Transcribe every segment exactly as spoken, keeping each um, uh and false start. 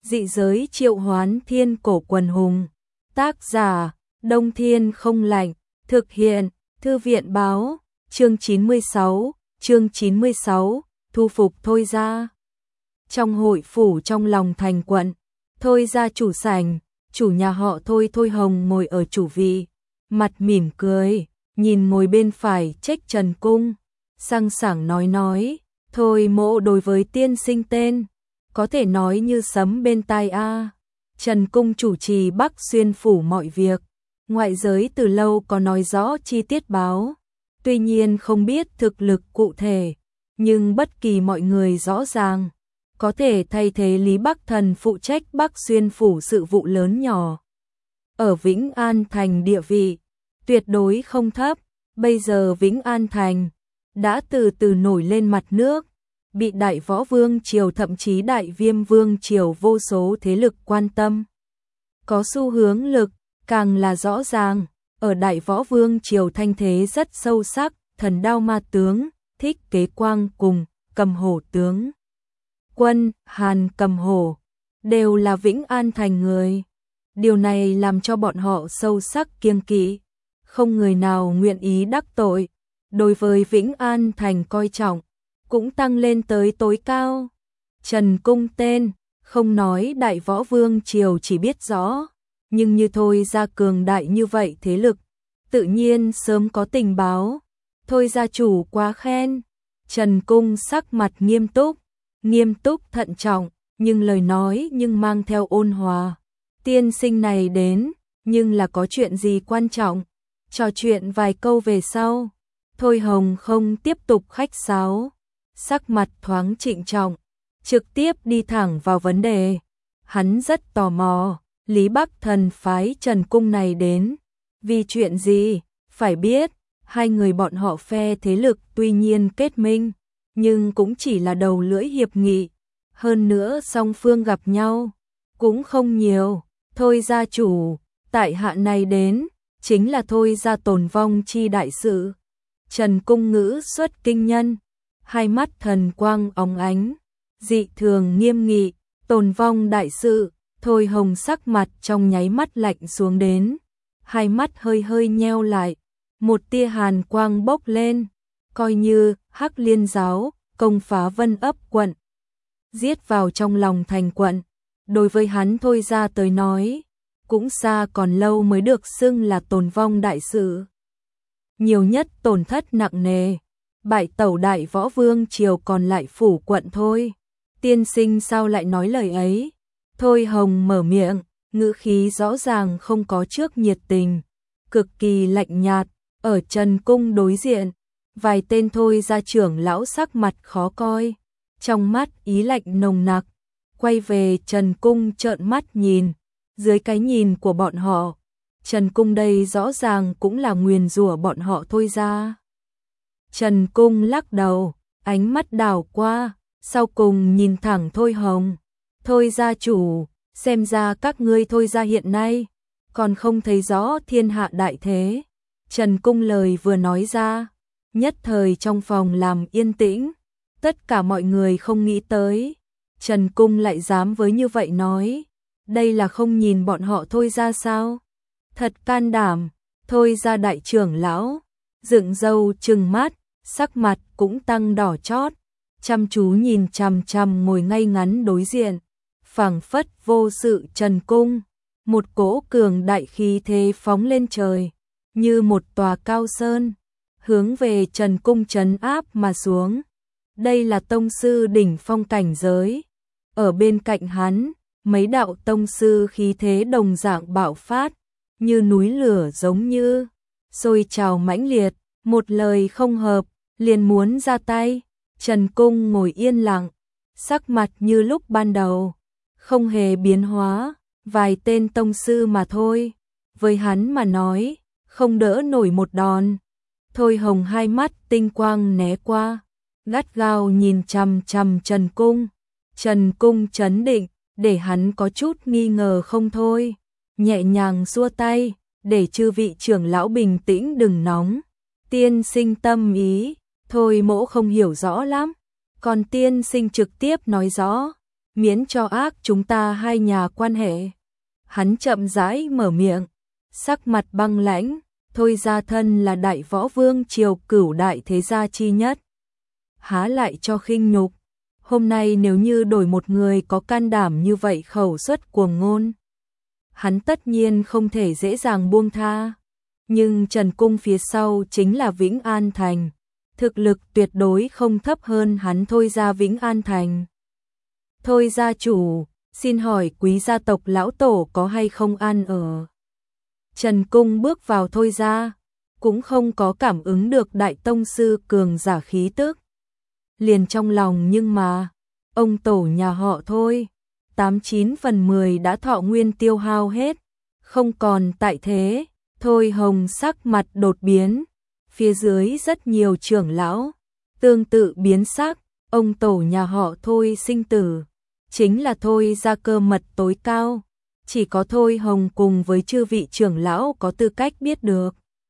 Dị giới triệu hoán thiên cổ quần hùng. Tác giả, Đông Thiên không lạnh. Thực hiện, Thư viện báo. Chương chín mươi sáu, chương chín mươi sáu, thu phục Thôi gia. Trong hội phủ trong lòng thành quận, Thôi gia chủ sảnh, chủ nhà họ Thôi Thôi Hồng ngồi ở chủ vị, mặt mỉm cười, nhìn ngồi bên phải Trách Trần Cung, sang sảng nói nói, Thôi mỗ đối với tiên sinh tên, có thể nói như sấm bên tai a. Trần Cung chủ trì Bắc Xuyên phủ mọi việc, ngoại giới từ lâu có nói rõ chi tiết báo, tuy nhiên không biết thực lực cụ thể, nhưng bất kỳ mọi người rõ ràng, có thể thay thế Lý Bắc Thần phụ trách Bắc Xuyên phủ sự vụ lớn nhỏ. Ở Vĩnh An Thành địa vị, tuyệt đối không thấp, bây giờ Vĩnh An Thành đã từ từ nổi lên mặt nước, bị Đại Võ Vương Triều thậm chí Đại Viêm Vương Triều vô số thế lực quan tâm. Có xu hướng lực, càng là rõ ràng, ở Đại Võ Vương Triều thanh thế rất sâu sắc, Thần Đao Ma tướng, Thích Kế Quang cùng Cầm Hổ tướng Quân, Hàn Cầm Hổ, đều là Vĩnh An Thành người. Điều này làm cho bọn họ sâu sắc kiêng kỵ, không người nào nguyện ý đắc tội, đối với Vĩnh An Thành coi trọng, cũng tăng lên tới tối cao. Trần Cung tên, không nói Đại Võ Vương Triều chỉ biết rõ, nhưng như Thôi gia cường đại như vậy thế lực, tự nhiên sớm có tình báo. Thôi gia chủ quá khen. Trần Cung sắc mặt nghiêm túc, nghiêm túc thận trọng, nhưng lời nói nhưng mang theo ôn hòa. Tiên sinh này đến, nhưng là có chuyện gì quan trọng? Trò chuyện vài câu về sau. Thôi Hồng không tiếp tục khách sáo, sắc mặt thoáng trịnh trọng, trực tiếp đi thẳng vào vấn đề. Hắn rất tò mò, Lý Bắc Thần phái Trần Cung này đến, vì chuyện gì? Phải biết, hai người bọn họ phe thế lực tuy nhiên kết minh, nhưng cũng chỉ là đầu lưỡi hiệp nghị, hơn nữa song phương gặp nhau cũng không nhiều. Thôi gia chủ, tại hạ này đến, chính là Thôi gia tồn vong chi đại sự. Trần Cung ngữ xuất kinh nhân, hai mắt thần quang óng ánh, dị thường nghiêm nghị, tồn vong đại sự. Thôi Hồng sắc mặt trong nháy mắt lạnh xuống đến, hai mắt hơi hơi nheo lại, một tia hàn quang bốc lên, coi như Hắc Liên giáo công phá Vân Ấp quận, giết vào trong lòng thành quận, đối với hắn Thôi gia tới nói, cũng xa còn lâu mới được xưng là tồn vong đại sự. Nhiều nhất tổn thất nặng nề, bại tẩu Đại Võ Vương Triều còn lại phủ quận thôi. Tiên sinh sao lại nói lời ấy? Thôi Hồng mở miệng, ngữ khí rõ ràng không có trước nhiệt tình, cực kỳ lạnh nhạt. Ở Trần Cung đối diện, vài tên Thôi gia trưởng lão sắc mặt khó coi, trong mắt ý lạnh nồng nặc, quay về Trần Cung trợn mắt nhìn. Dưới cái nhìn của bọn họ, Trần Cung đây rõ ràng cũng là nguyền rủa bọn họ Thôi gia. Trần Cung lắc đầu, ánh mắt đảo qua, sau cùng nhìn thẳng Thôi Hồng. Thôi gia chủ, xem ra các ngươi Thôi gia hiện nay còn không thấy rõ thiên hạ đại thế. Trần Cung lời vừa nói ra, nhất thời trong phòng làm yên tĩnh, tất cả mọi người không nghĩ tới, Trần Cung lại dám với như vậy nói, đây là không nhìn bọn họ Thôi gia sao? Thật can đảm. Thôi gia đại trưởng lão dựng râu trừng mắt, sắc mặt cũng tăng đỏ chót, chăm chú nhìn chằm chằm ngồi ngay ngắn đối diện, phảng phất vô sự Trần Cung, một cỗ cường đại khí thế phóng lên trời, như một tòa cao sơn, hướng về Trần Cung trấn áp mà xuống. Đây là tông sư đỉnh phong cảnh giới. Ở bên cạnh hắn, mấy đạo tông sư khí thế đồng dạng bạo phát, như núi lửa giống như sôi trào mãnh liệt, một lời không hợp, liền muốn ra tay. Trần Cung ngồi yên lặng, sắc mặt như lúc ban đầu, không hề biến hóa, vài tên tông sư mà thôi, với hắn mà nói, không đỡ nổi một đòn. Thôi Hồng hai mắt tinh quang né qua, gắt gao nhìn chằm chằm Trần Cung. Trần Cung trấn định, để hắn có chút nghi ngờ không thôi, nhẹ nhàng xua tay, để chư vị trưởng lão bình tĩnh đừng nóng. Tiên sinh tâm ý, thôi mỗ không hiểu rõ lắm, còn tiên sinh trực tiếp nói rõ. miễn cho ác chúng ta hai nhà quan hệ. Hắn chậm rãi mở miệng, sắc mặt băng lãnh, Thôi Gia thân là đại võ vương triều cửu đại thế gia chi nhất. Há lại cho khinh nhục, hôm nay nếu như đổi một người có can đảm như vậy khẩu xuất cuồng ngôn, hắn tất nhiên không thể dễ dàng buông tha. Nhưng Trần Cung phía sau chính là Vĩnh An Thành, thực lực tuyệt đối không thấp hơn hắn Thôi Gia Vĩnh An Thành. Thôi gia chủ, xin hỏi quý gia tộc lão tổ có hay không ăn ở? Trần Cung bước vào Thôi gia, cũng không có cảm ứng được đại tông sư cường giả khí tức. Liền trong lòng nhưng mà, ông tổ nhà họ Thôi, tám chín phần mười đã thọ nguyên tiêu hao hết, không còn tại thế. Thôi Hồng sắc mặt đột biến, phía dưới rất nhiều trưởng lão, tương tự biến sắc, ông tổ nhà họ Thôi sinh tử, chính là Thôi gia cơ mật tối cao, chỉ có Thôi Hồng cùng với chư vị trưởng lão có tư cách biết được.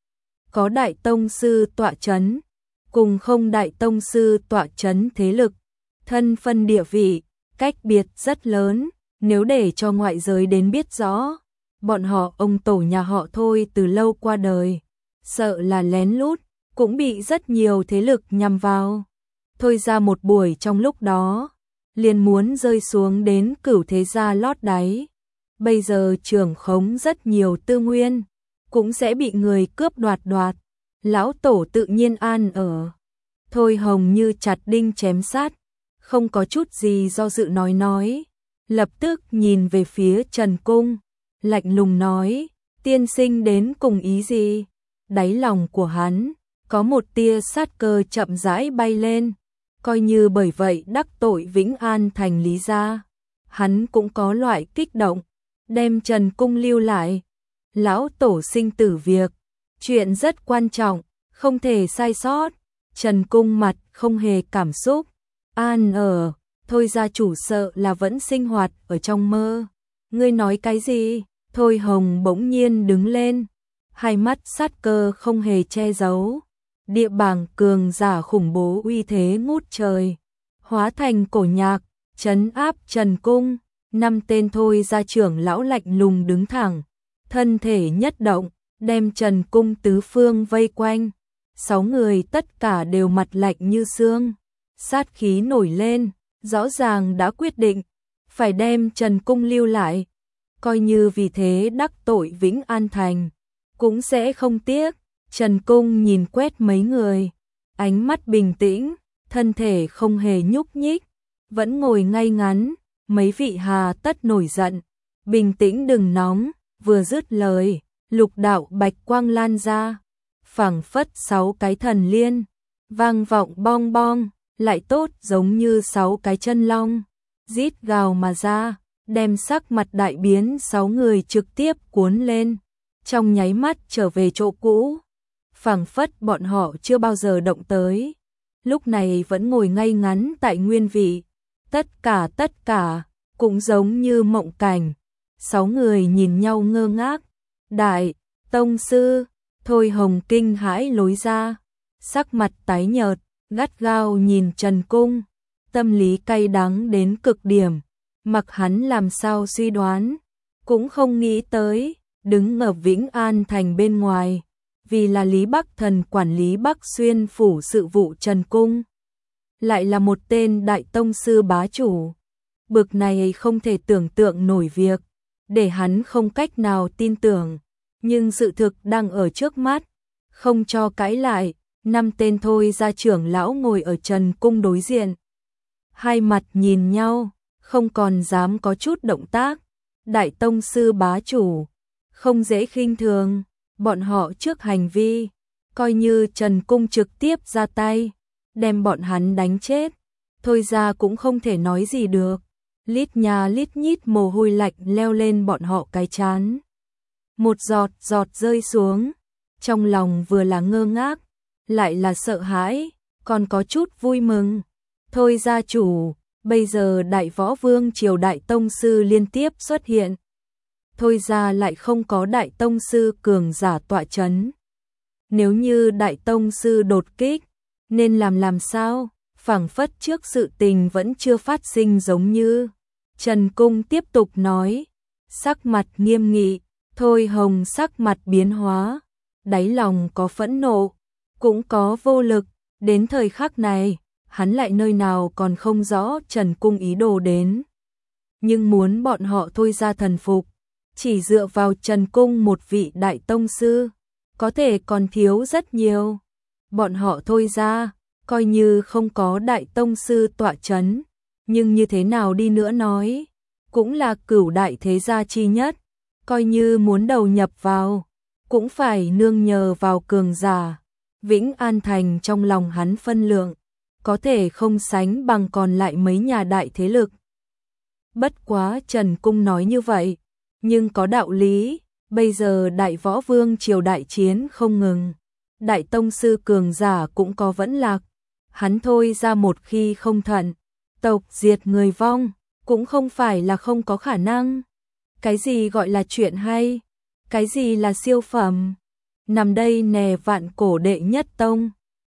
Có đại tông sư tọa chấn, cùng không đại tông sư tọa chấn thế lực, thân phân địa vị, cách biệt rất lớn, nếu để cho ngoại giới đến biết rõ, bọn họ ông tổ nhà họ Thôi từ lâu qua đời, sợ là lén lút, cũng bị rất nhiều thế lực nhằm vào. Thôi ra một buổi trong lúc đó, liền muốn rơi xuống đến cửu thế gia lót đáy. Bây giờ trưởng khống rất nhiều tư nguyên, cũng sẽ bị người cướp đoạt đoạt. Lão tổ tự nhiên an ở. Thôi Hồng như chặt đinh chém sát, không có chút gì do dự nói nói. Lập tức nhìn về phía Trần Cung, lạnh lùng nói, tiên sinh đến cùng ý gì? Đáy lòng của hắn, có một tia sát cơ chậm rãi bay lên, coi như bởi vậy đắc tội Vĩnh An Thành Lý gia. Hắn cũng có loại kích động, đem Trần Cung lưu lại. Lão tổ sinh tử việc, chuyện rất quan trọng, không thể sai sót. Trần Cung mặt không hề cảm xúc, an ở, Thôi gia chủ sợ là vẫn sinh hoạt ở trong mơ. Ngươi nói cái gì? Thôi Hồng bỗng nhiên đứng lên, hai mắt sát cơ không hề che giấu. Địa bảng cường giả khủng bố uy thế ngút trời, hóa thành cổ nhạc, trấn áp Trần Cung. Năm tên Thôi gia trưởng lão lạnh lùng đứng thẳng, thân thể nhất động, đem Trần Cung tứ phương vây quanh. Sáu người tất cả đều mặt lạnh như xương, sát khí nổi lên, rõ ràng đã quyết định, phải đem Trần Cung lưu lại. Coi như vì thế đắc tội Vĩnh An Thành, cũng sẽ không tiếc. Trần Cung nhìn quét mấy người, ánh mắt bình tĩnh, thân thể không hề nhúc nhích, vẫn ngồi ngay ngắn. Mấy vị hà tất nổi giận, bình tĩnh đừng nóng. Vừa dứt lời, lục đạo bạch quang lan ra, phảng phất sáu cái thần liên, vang vọng bong bong, lại tốt giống như sáu cái chân long, rít gào mà ra, đem sắc mặt đại biến sáu người trực tiếp cuốn lên, trong nháy mắt trở về chỗ cũ, phảng phất bọn họ chưa bao giờ động tới, lúc này vẫn ngồi ngay ngắn tại nguyên vị. Tất cả tất cả, cũng giống như mộng cảnh. Sáu người nhìn nhau ngơ ngác. Đại, tông sư, Thôi Hồng kinh hãi lối ra. Sắc mặt tái nhợt, gắt gao nhìn Trần Cung. Tâm lý cay đắng đến cực điểm. Mặc hắn làm sao suy đoán, cũng không nghĩ tới, đứng ở Vĩnh An Thành bên ngoài. Vì là Lý Bắc Thần quản lý Bắc Xuyên phủ sự vụ Trần Cung. Lại là một tên đại tông sư bá chủ. Bực này không thể tưởng tượng nổi việc, để hắn không cách nào tin tưởng. Nhưng sự thực đang ở trước mắt, không cho cãi lại. Năm tên Thôi gia trưởng lão ngồi ở Trần Cung đối diện. Hai mặt nhìn nhau, không còn dám có chút động tác. Đại tông sư bá chủ, không dễ khinh thường. Bọn họ trước hành vi, coi như Trần Cung trực tiếp ra tay, đem bọn hắn đánh chết. Thôi ra cũng không thể nói gì được. Lít nhà lít nhít mồ hôi lạnh leo lên bọn họ cái trán. Một giọt giọt rơi xuống. Trong lòng vừa là ngơ ngác, lại là sợ hãi, còn có chút vui mừng. Thôi gia chủ, bây giờ đại võ vương triều đại tông sư liên tiếp xuất hiện. Thôi ra lại không có đại tông sư cường giả tọa chấn. Nếu như đại tông sư đột kích, nên làm làm sao? Phảng phất trước sự tình vẫn chưa phát sinh giống như Trần Cung tiếp tục nói, sắc mặt nghiêm nghị, Thôi Hồng sắc mặt biến hóa, đáy lòng có phẫn nộ, cũng có vô lực, đến thời khắc này, hắn lại nơi nào còn không rõ Trần Cung ý đồ đến. Nhưng muốn bọn họ Thôi ra thần phục, chỉ dựa vào Trần Cung một vị đại tông sư, có thể còn thiếu rất nhiều. Bọn họ Thôi ra, coi như không có đại tông sư tọa chấn, nhưng như thế nào đi nữa nói, cũng là cửu đại thế gia chi nhất, coi như muốn đầu nhập vào, cũng phải nương nhờ vào cường giả. Vĩnh An Thành trong lòng hắn phân lượng, có thể không sánh bằng còn lại mấy nhà đại thế lực. Bất quá Trần Cung nói như vậy, nhưng có đạo lý, bây giờ đại võ vương triều đại chiến không ngừng, đại tông sư cường giả cũng có vẫn lạc, hắn Thôi ra một khi không thận, tộc diệt người vong, cũng không phải là không có khả năng. Cái gì gọi là chuyện hay, cái gì là siêu phẩm, nằm đây nè vạn cổ đệ nhất tông,